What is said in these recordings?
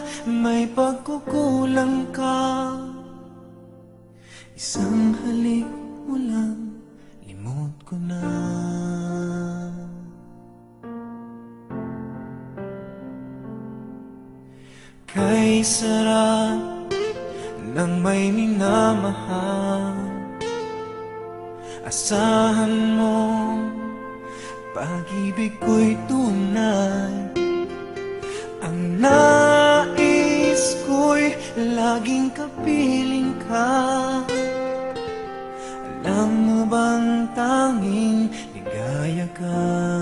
may pagkukulang ka. Isang halik mo lang, limot ko na. Kay sarap ng may minamahal, asahan mo pag-ibig ko'y tunay. Ang nais ko'y laging kapiling ka. Alam mo bang tanging ligaya ka?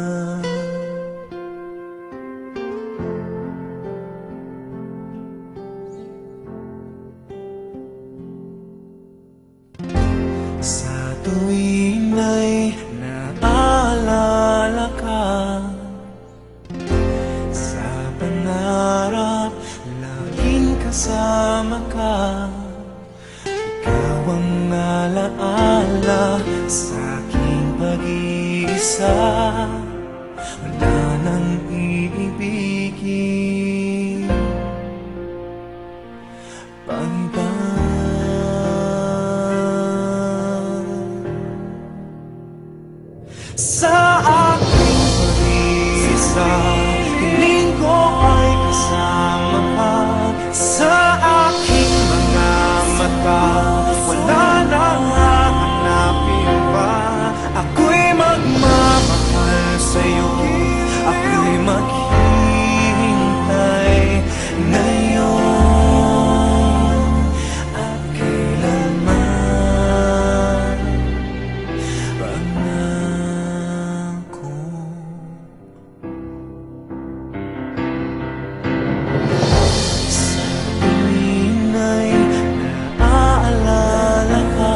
Sa tuwing ay naaalala ka, sa pangarap laging kasama ka. Ikaw ang alaala sa aking pag-iisa, wala nang iibigin pang iba. Sa aking pag-iisa, piling ko ay kasama ka. Sa aking mga mata, wala nang hahanapin pa. Ako'y magmamahal sa'yo, ako'y maghihintay ngayon at kailanman. Pangako sa tuwing ay naaalala ka,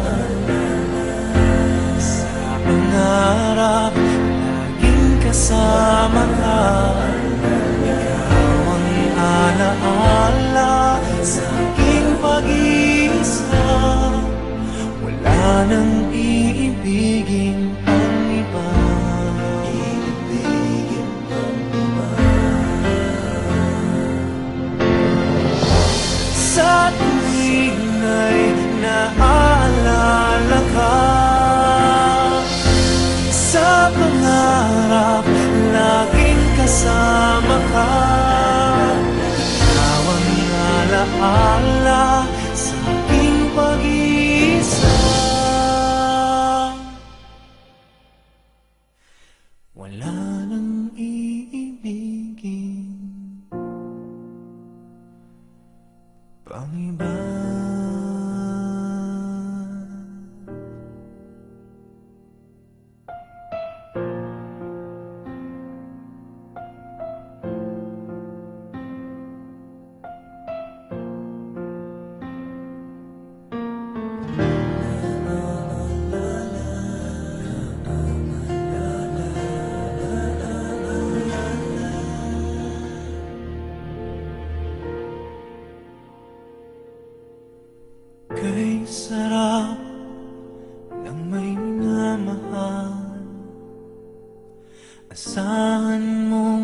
sa pangarap laging kasama ka. Ikaw ang alaala sa aking pag-iisa, wala nang iibigin ang iba. Iibigin ang iba. Sa tuwing ay naaalala ka, sa pangarap laging kasama ka. Ikaw ang alaala sa aking pag-iisa, wala nang iibigin pang iba. Kay sarap ng may minamahal, asahan mo